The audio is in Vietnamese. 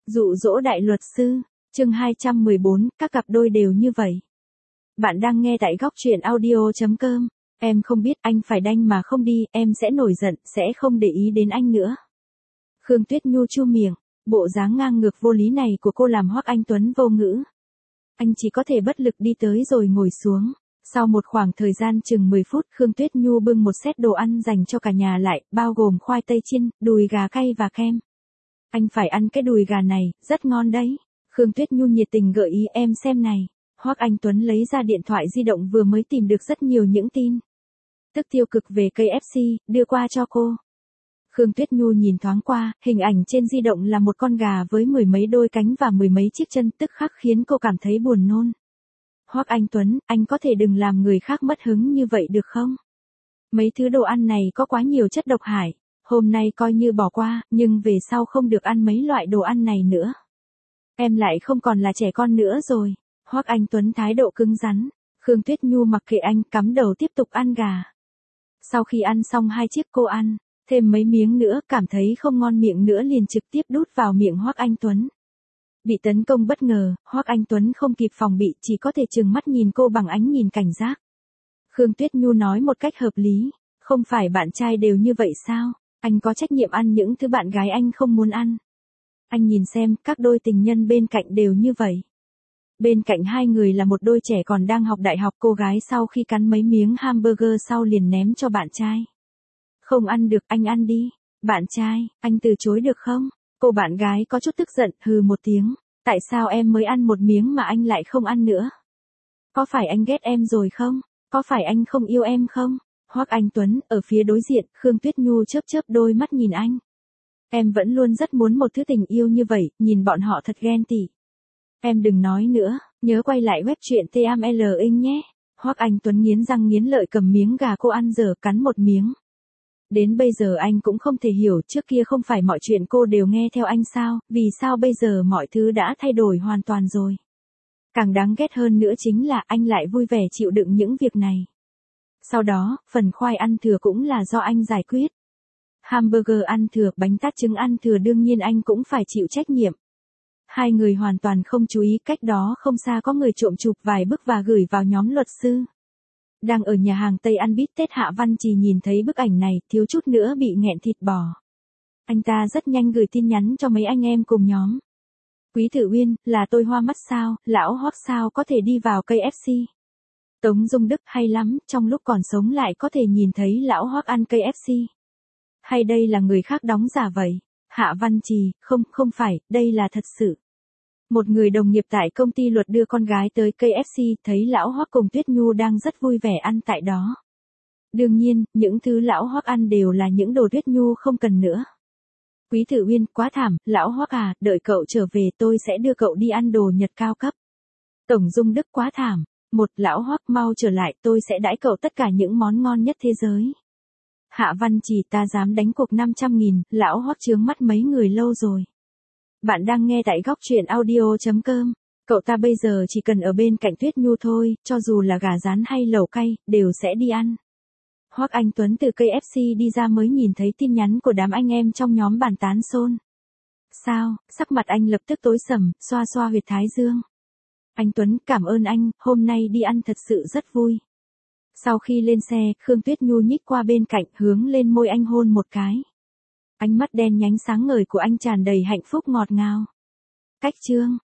Dụ dỗ đại luật sư, chương 214, các cặp đôi đều như vậy. Bạn đang nghe tại góc truyện audio.com. Em không biết anh phải đanh mà không đi, em sẽ nổi giận, sẽ không để ý đến anh nữa. Khương Tuyết Nhu chu miệng, bộ dáng ngang ngược vô lý này của cô làm Hoắc Anh Tuấn vô ngữ. Anh chỉ có thể bất lực đi tới rồi ngồi xuống. Sau một khoảng thời gian chừng 10 phút, Khương Tuyết Nhu bưng một set đồ ăn dành cho cả nhà lại, bao gồm khoai tây chiên, đùi gà cay và kem. Anh phải ăn cái đùi gà này, rất ngon đấy. Khương Tuyết Nhu nhiệt tình gợi ý em xem này. Hoắc Anh Tuấn lấy ra điện thoại di động vừa mới tìm được rất nhiều những tin tức tiêu cực về KFC, đưa qua cho cô. Khương Tuyết Nhu nhìn thoáng qua, hình ảnh trên di động là một con gà với mười mấy đôi cánh và mười mấy chiếc chân, tức khắc khiến cô cảm thấy buồn nôn. Hoắc Anh Tuấn, anh có thể đừng làm người khác mất hứng như vậy được không? Mấy thứ đồ ăn này có quá nhiều chất độc hại, hôm nay coi như bỏ qua, nhưng về sau không được ăn mấy loại đồ ăn này nữa. Em lại không còn là trẻ con nữa rồi. Hoắc Anh Tuấn thái độ cứng rắn. Khương Tuyết Nhu mặc kệ anh, cắm đầu tiếp tục ăn gà. Sau khi ăn xong 2 chiếc, cô ăn thêm mấy miếng nữa, cảm thấy không ngon miệng nữa liền trực tiếp đút vào miệng Hoắc Anh Tuấn. Bị tấn công bất ngờ, Hoắc Anh Tuấn không kịp phòng bị, chỉ có thể trừng mắt nhìn cô bằng ánh nhìn cảnh giác. Khương Tuyết Nhu nói một cách hợp lý, không phải bạn trai đều như vậy sao? Anh có trách nhiệm ăn những thứ bạn gái anh không muốn ăn. Anh nhìn xem, các đôi tình nhân bên cạnh đều như vậy. Bên cạnh hai người là một đôi trẻ còn đang học đại học, cô gái sau khi cắn mấy miếng hamburger sau liền ném cho bạn trai. Không ăn được, anh ăn đi. Bạn trai, anh từ chối được không? Cô bạn gái có chút tức giận, hừ một tiếng. Tại sao em mới ăn một miếng mà anh lại không ăn nữa? Có phải anh ghét em rồi không? Có phải anh không yêu em không? Hoắc Anh Tuấn, ở phía đối diện, Khương Tuyết Nhu chớp chớp đôi mắt nhìn anh. Em vẫn luôn rất muốn một thứ tình yêu như vậy, nhìn bọn họ thật ghen tị. Em đừng nói nữa, nhớ quay lại web truyện TML Inc nhé. Hoắc Anh Tuấn nghiến răng nghiến lợi cầm miếng gà cô ăn dở, cắn một miếng. Đến bây giờ anh cũng không thể hiểu, trước kia không phải mọi chuyện cô đều nghe theo anh sao, vì sao bây giờ mọi thứ đã thay đổi hoàn toàn rồi. Càng đáng ghét hơn nữa chính là anh lại vui vẻ chịu đựng những việc này. Sau đó, phần khoai ăn thừa cũng là do anh giải quyết. Hamburger ăn thừa, bánh tát trứng ăn thừa, đương nhiên anh cũng phải chịu trách nhiệm. Hai người hoàn toàn không chú ý, cách đó không xa có người trộm chụp vài bức và gửi vào nhóm luật sư. Đang ở nhà hàng Tây ăn bít tết, Hạ Văn Trì nhìn thấy bức ảnh này, thiếu chút nữa bị nghẹn thịt bò. Anh ta rất nhanh gửi tin nhắn cho mấy anh em cùng nhóm. Quý Tử Uyên, là tôi hoa mắt sao, lão Hoắc sao có thể đi vào KFC? Tống Dung Đức, hay lắm, trong lúc còn sống lại có thể nhìn thấy lão Hoắc ăn KFC. Hay đây là người khác đóng giả vậy? Hạ Văn Trì, không phải, đây là thật sự. Một người đồng nghiệp tại công ty luật đưa con gái tới KFC, thấy lão Hoắc cùng Tuyết Nhu đang rất vui vẻ ăn tại đó. Đương nhiên, những thứ lão Hoắc ăn đều là những đồ Tuyết Nhu không cần nữa. Quý Tử Uyên, quá thảm, lão Hoắc à, đợi cậu trở về tôi sẽ đưa cậu đi ăn đồ Nhật cao cấp. Tổng Dung Đức, quá thảm. Một, lão Hoắc mau trở lại, tôi sẽ đãi cậu tất cả những món ngon nhất thế giới. Hạ Văn Trì, ta dám đánh cuộc 500.000, lão Hoắc chướng mắt mấy người lâu rồi. Bạn đang nghe tại góc truyện audio.com. Cậu ta bây giờ chỉ cần ở bên cạnh Tuyết Nhu thôi, cho dù là gà rán hay lẩu cay, đều sẽ đi ăn. Hoắc Anh Tuấn từ KFC đi ra mới nhìn thấy tin nhắn của đám anh em trong nhóm bàn tán xôn. Sao, sắc mặt anh lập tức tối sầm, xoa xoa huyệt thái dương. Anh Tuấn, cảm ơn anh, hôm nay đi ăn thật sự rất vui. Sau khi lên xe, Khương Tuyết Nhu nhích qua bên cạnh, hướng lên môi anh hôn một cái. Ánh mắt đen nhánh sáng ngời của anh tràn đầy hạnh phúc ngọt ngào. Cách chương